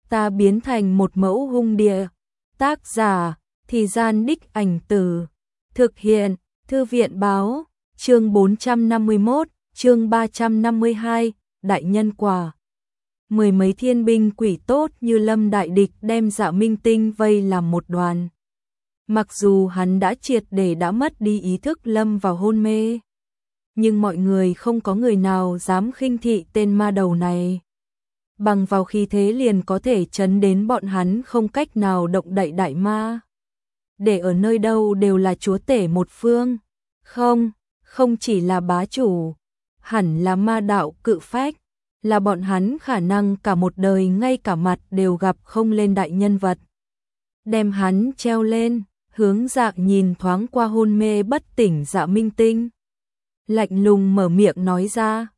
ta biến thành một mẫu hung địa. Tác giả, Thì Gian Đích Ảnh Từ. Thực hiện, Thư viện báo, chương 451, chương 352, Đại Nhân Quả. Mười mấy thiên binh quỷ tốt như lâm đại địch đem Dạ Minh Tinh vây làm một đoàn. Mặc dù hắn đã triệt để đã mất đi ý thức lâm vào hôn mê, nhưng mọi người không có người nào dám khinh thị tên ma đầu này. Bằng vào khí thế liền có thể chấn đến bọn hắn không cách nào động đậy đại ma. Để ở nơi đâu đều là chúa tể một phương. Không chỉ là bá chủ, hẳn là ma đạo cự phách, là bọn hắn khả năng cả một đời ngay cả mặt đều gặp không lên đại nhân vật. Đem hắn treo lên, Hướng Dạ nhìn thoáng qua hôn mê bất tỉnh Dạ Minh Tinh. Lạnh lùng mở miệng nói ra,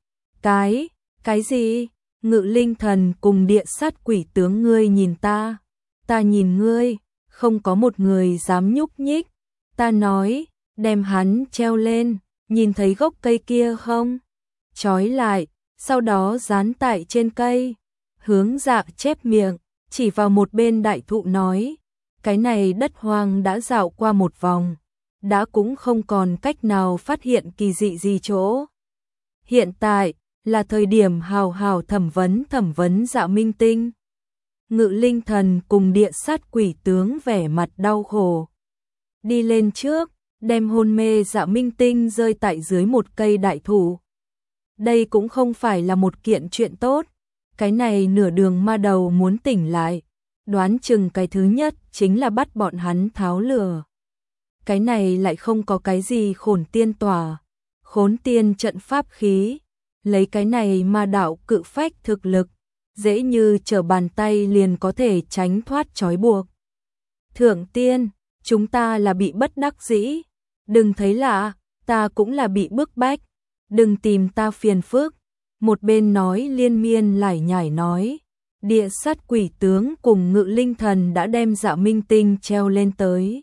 cái gì? Ngự Linh Thần cùng Địa Sát Quỷ tướng ngươi nhìn ta nhìn ngươi, không có một người dám nhúc nhích. Ta nói, đem hắn treo lên, nhìn thấy gốc cây kia không? Trói lại, sau đó dán tại trên cây. Hướng Dạ chép miệng, chỉ vào một bên đại thụ nói, cái này đất hoang đã dạo qua một vòng, đã cũng không còn cách nào phát hiện kỳ dị gì chỗ. Hiện tại là thời điểm hào hào thẩm vấn Dạ Minh Tinh. Ngự Linh Thần cùng Địa Sát Quỷ tướng vẻ mặt đau khổ đi lên trước, đem hôn mê Dạ Minh Tinh rơi tại dưới một cây đại thụ. Đây cũng không phải là một kiện chuyện tốt. Cái này nửa đường ma đầu muốn tỉnh lại, đoán chừng cái thứ nhất chính là bắt bọn hắn tháo lửa. Cái này lại không có cái gì khổn tiên tỏa, khốn tiên trận pháp khí. Lấy cái này ma đạo cự phách thực lực, dễ như trở bàn tay liền có thể tránh thoát trói buộc. Thượng tiên, chúng ta là bị bất đắc dĩ. Đừng thấy lạ, ta cũng là bị bức bách. Đừng tìm ta phiền phức. Một bên nói liên miên lải nhải nói. Địa Sát Quỷ tướng cùng Ngự Linh Thần đã đem Dạ Minh Tinh treo lên tới.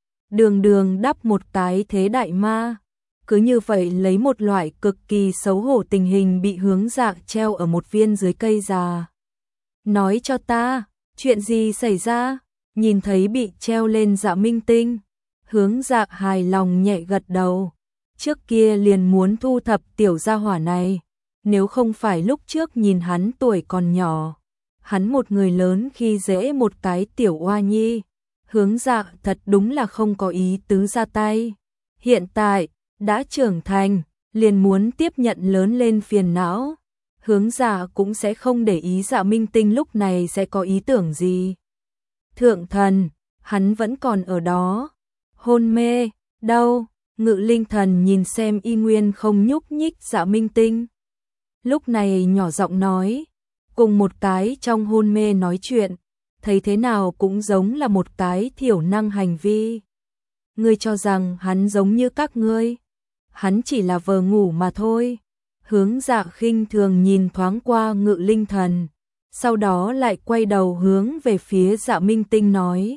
Đường đắp một cái thế đại ma. Cứ như vậy lấy một loại cực kỳ xấu hổ tình hình bị Hướng Dạ treo ở một viên dưới cây già. Nói cho ta, chuyện gì xảy ra? Nhìn thấy bị treo lên Dạ Minh Tinh, Hướng Dạ hài lòng nhẹ gật đầu. Trước kia liền muốn thu thập tiểu gia hỏa này, nếu không phải lúc trước nhìn hắn tuổi còn nhỏ, hắn một người lớn khi dễ một cái tiểu oa nhi, Hướng Dạ thật đúng là không có ý tứ ra tay. Hiện tại đã trưởng thành, liền muốn tiếp nhận lớn lên phiền não. Hướng Dạ cũng sẽ không để ý Dạ Minh Tinh lúc này sẽ có ý tưởng gì. Thượng thần, hắn vẫn còn ở đó. Hôn mê, đâu? Ngự Linh Thần nhìn xem y nguyên không nhúc nhích Dạ Minh Tinh. Lúc này nhỏ giọng nói, cùng một cái trong hôn mê nói chuyện, thấy thế nào cũng giống là một cái thiểu năng hành vi. Ngươi cho rằng hắn giống như các ngươi? Hắn chỉ là vờ ngủ mà thôi. Hướng Dạ khinh thường nhìn thoáng qua Ngự Linh Thần, sau đó lại quay đầu hướng về phía Dạ Minh Tinh nói,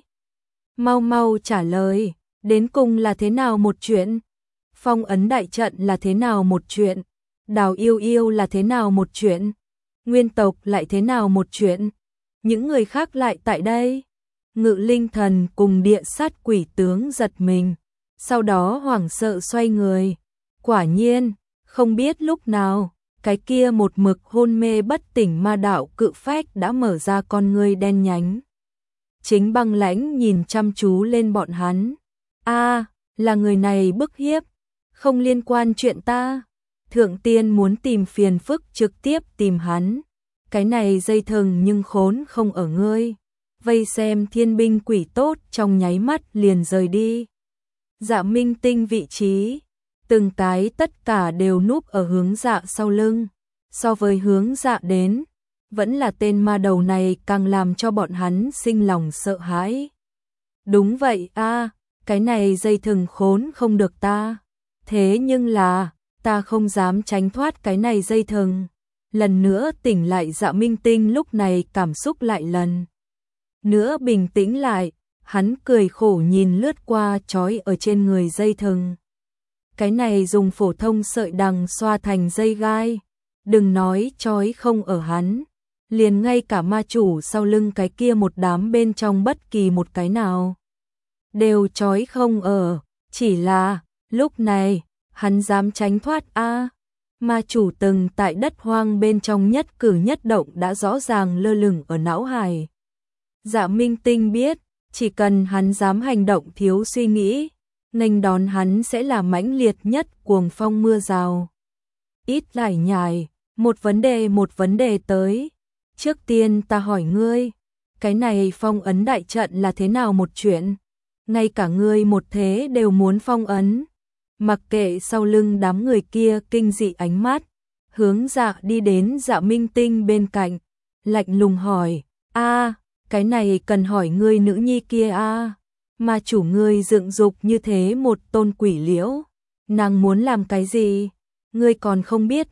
mau trả lời, đến cùng là thế nào một chuyện? Phong ấn đại trận là thế nào một chuyện? Đào yêu yêu là thế nào một chuyện? Nguyên tộc lại thế nào một chuyện? Những người khác lại tại đây? Ngự Linh Thần cùng Địa Sát Quỷ tướng giật mình, sau đó hoảng sợ xoay người. Quả nhiên, không biết lúc nào, cái kia một mực hôn mê bất tỉnh ma đạo cự phách đã mở ra con ngươi đen nhánh. Chính băng lãnh nhìn chăm chú lên bọn hắn. Là người này bức hiếp, không liên quan chuyện ta. Thượng tiên muốn tìm phiền phức trực tiếp tìm hắn. Cái này dây thừng nhưng khốn không ở ngươi. Vây xem thiên binh quỷ tốt trong nháy mắt liền rời đi. Dạ Minh Tinh vị trí, từng cái tất cả đều núp ở Hướng Dạ sau lưng. So với Hướng Dạ đến, vẫn là tên ma đầu này càng làm cho bọn hắn sinh lòng sợ hãi. Đúng vậy cái này dây thừng khốn không được ta. Thế nhưng là, ta không dám tránh thoát cái này dây thừng. Lần nữa tỉnh lại Dạ Minh Tinh lúc này cảm xúc lại lần nữa bình tĩnh lại. Hắn cười khổ nhìn lướt qua trói ở trên người dây thừng. Cái này dùng phổ thông sợi đằng xoa thành dây gai. Đừng nói trói không ở hắn, liền ngay cả ma chủ sau lưng cái kia một đám bên trong bất kỳ một cái nào đều trói không ở, chỉ là lúc này hắn dám tránh thoát a. Ma chủ từng tại đất hoang bên trong nhất cử nhất động đã rõ ràng lơ lửng ở não hải. Dạ Minh Tinh biết, chỉ cần hắn dám hành động thiếu suy nghĩ, nghênh đón hắn sẽ là mãnh liệt nhất cuồng phong mưa rào. Ít lải nhải, một vấn đề tới. Trước tiên ta hỏi ngươi, cái này phong ấn đại trận là thế nào một chuyện? Ngay cả ngươi một thế đều muốn phong ấn. Mặc kệ sau lưng đám người kia kinh dị ánh mắt, hướng Dạ đi đến Dạ Minh Tinh bên cạnh, lạnh lùng hỏi, cái này cần hỏi ngươi nữ nhi kia mà chủ ngươi dựng dục như thế một tôn quỷ liễu, nàng muốn làm cái gì, ngươi còn không biết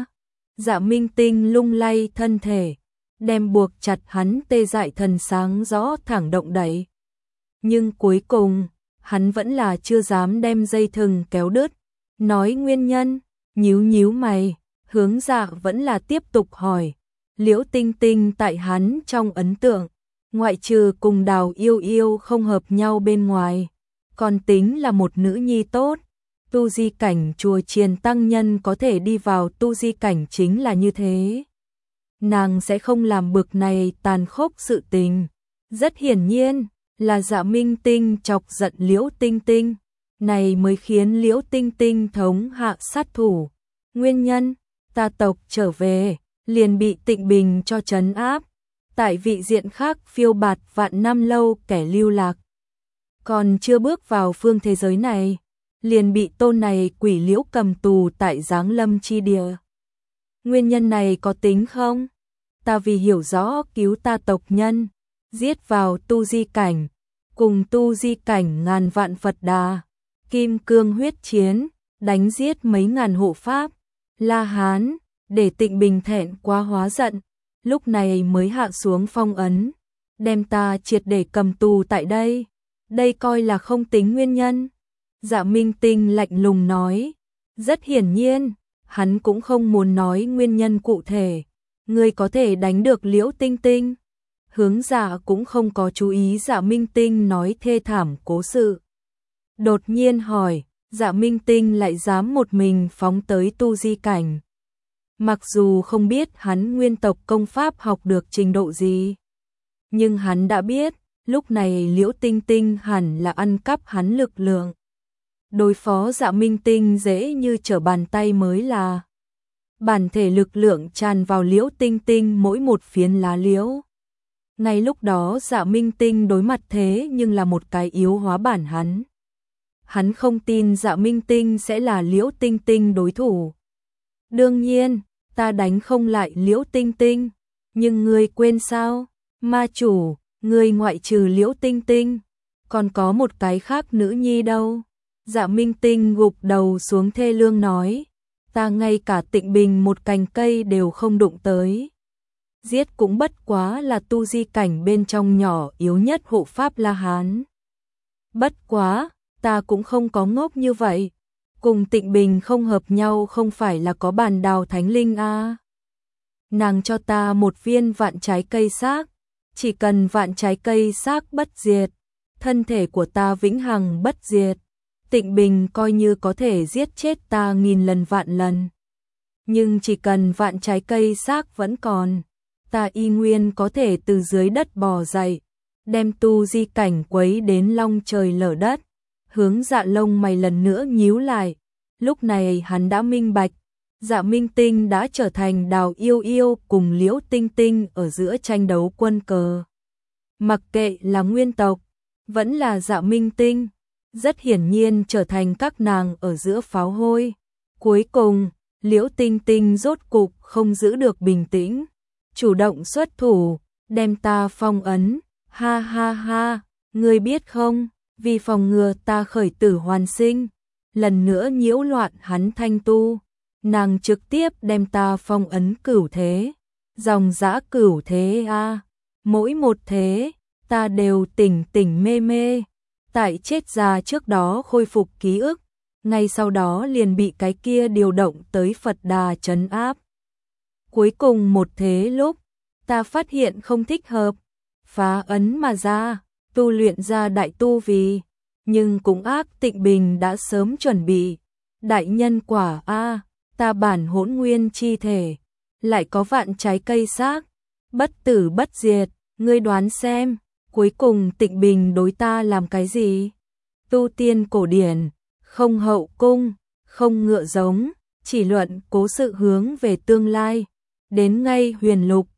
Dạ Minh Tinh lung lay thân thể, đem buộc chặt hắn tê dại thần sáng rõ thẳng động đẩy. Nhưng cuối cùng, hắn vẫn là chưa dám đem dây thừng kéo đứt, nói nguyên nhân, nhíu mày, hướng Dạ vẫn là tiếp tục hỏi. Liễu Tinh Tinh tại hắn trong ấn tượng, ngoại trừ cùng Đào Yêu Yêu không hợp nhau bên ngoài, còn tính là một nữ nhi tốt. Tu di cảnh chùa Chiền tăng nhân có thể đi vào tu di cảnh chính là như thế. Nàng sẽ không làm bực này tàn khốc sự tình. Rất hiển nhiên là Dạ Minh Tinh chọc giận Liễu Tinh Tinh, này mới khiến Liễu Tinh Tinh thống hạ sát thủ. Nguyên nhân, ta tộc trở về, liền bị Tịnh Bình cho trấn áp. Tại vị diện khác phiêu bạt vạn năm lâu kẻ lưu lạc, còn chưa bước vào phương thế giới này, liền bị tôn này quỷ liễu cầm tù tại Giáng Lâm chi địa. Nguyên nhân này có tính không? Ta vì hiểu rõ cứu ta tộc nhân, giết vào tu di cảnh, cùng tu di cảnh ngàn vạn Phật Đà, kim cương huyết chiến, đánh giết mấy ngàn hộ pháp, La Hán, để Tịnh Bình thẹn quá hóa giận, lúc này mới hạ xuống phong ấn, đem ta triệt để cầm tù tại đây. Đây coi là không tính nguyên nhân. Dạ Minh Tinh lạnh lùng nói. Rất hiển nhiên, hắn cũng không muốn nói nguyên nhân cụ thể. Ngươi có thể đánh được Liễu Tinh Tinh. Hướng Dạ cũng không có chú ý Dạ Minh Tinh nói thê thảm cố sự. Đột nhiên hỏi, Dạ Minh Tinh lại dám một mình phóng tới tu di cảnh. Mặc dù không biết hắn nguyên tộc công pháp học được trình độ gì, nhưng hắn đã biết, lúc này Liễu Tinh Tinh hẳn là ăn cắp hắn lực lượng. Đối phó Dạ Minh Tinh dễ như trở bàn tay mới là. Bản thể lực lượng tràn vào Liễu Tinh Tinh mỗi một phiến lá liễu. Ngay lúc đó Dạ Minh Tinh đối mặt thế nhưng là một cái yếu hóa bản hắn. Hắn không tin Dạ Minh Tinh sẽ là Liễu Tinh Tinh đối thủ. Đương nhiên, ta đánh không lại Liễu Tinh Tinh, nhưng ngươi quên sao? Ma chủ, ngươi ngoại trừ Liễu Tinh Tinh, còn có một cái khác nữ nhi đâu? Dạ Minh Tinh gục đầu xuống thê lương nói, ta ngay cả Tịnh Bình một cành cây đều không đụng tới. Giết cũng bất quá là tu di cảnh bên trong nhỏ yếu nhất hộ pháp La Hán. Bất quá, ta cũng không có ngốc như vậy. Cùng Tịnh Bình không hợp nhau không phải là có bàn đào thánh linh Nàng cho ta một viên vạn trái cây xác, chỉ cần vạn trái cây xác bất diệt, thân thể của ta vĩnh hằng bất diệt. Tịnh Bình coi như có thể giết chết ta nghìn lần vạn lần. Nhưng chỉ cần vạn trái cây xác vẫn còn, ta y nguyên có thể từ dưới đất bò dậy, đem tu di cảnh quấy đến long trời lở đất. Hướng Dạ lông mày lần nữa nhíu lại. Lúc này hắn đã minh bạch, Dạ Minh Tinh đã trở thành Đào Yêu Yêu cùng Liễu Tinh Tinh ở giữa tranh đấu quân cờ. Mặc kệ là nguyên tộc, vẫn là Dạ Minh Tinh, rất hiển nhiên trở thành các nàng ở giữa pháo hôi. Cuối cùng, Liễu Tinh Tinh rốt cục không giữ được bình tĩnh, chủ động xuất thủ, đem ta phong ấn. Ha ha ha, ngươi biết không, vì phòng ngừa ta khởi tử hoàn sinh, lần nữa nhiễu loạn hắn thanh tu, nàng trực tiếp đem ta phong ấn cửu thế. Dòng dã cửu thế mỗi một thế, ta đều tỉnh tỉnh mê mê. Tại chết già trước đó khôi phục ký ức, ngay sau đó liền bị cái kia điều động tới Phật Đà trấn áp. Cuối cùng một thế lúc, ta phát hiện không thích hợp, phá ấn mà ra, tu luyện ra đại tu vì, nhưng cũng ác Tịnh Bình đã sớm chuẩn bị, đại nhân quả a, ta bản hỗn nguyên chi thể, lại có vạn trái cây xác, bất tử bất diệt, ngươi đoán xem, cuối cùng Tịnh Bình đối ta làm cái gì? Tu tiên cổ điển, không hậu cung, không ngựa giống, chỉ luận cố sự hướng về tương lai, đến ngay huyền lục,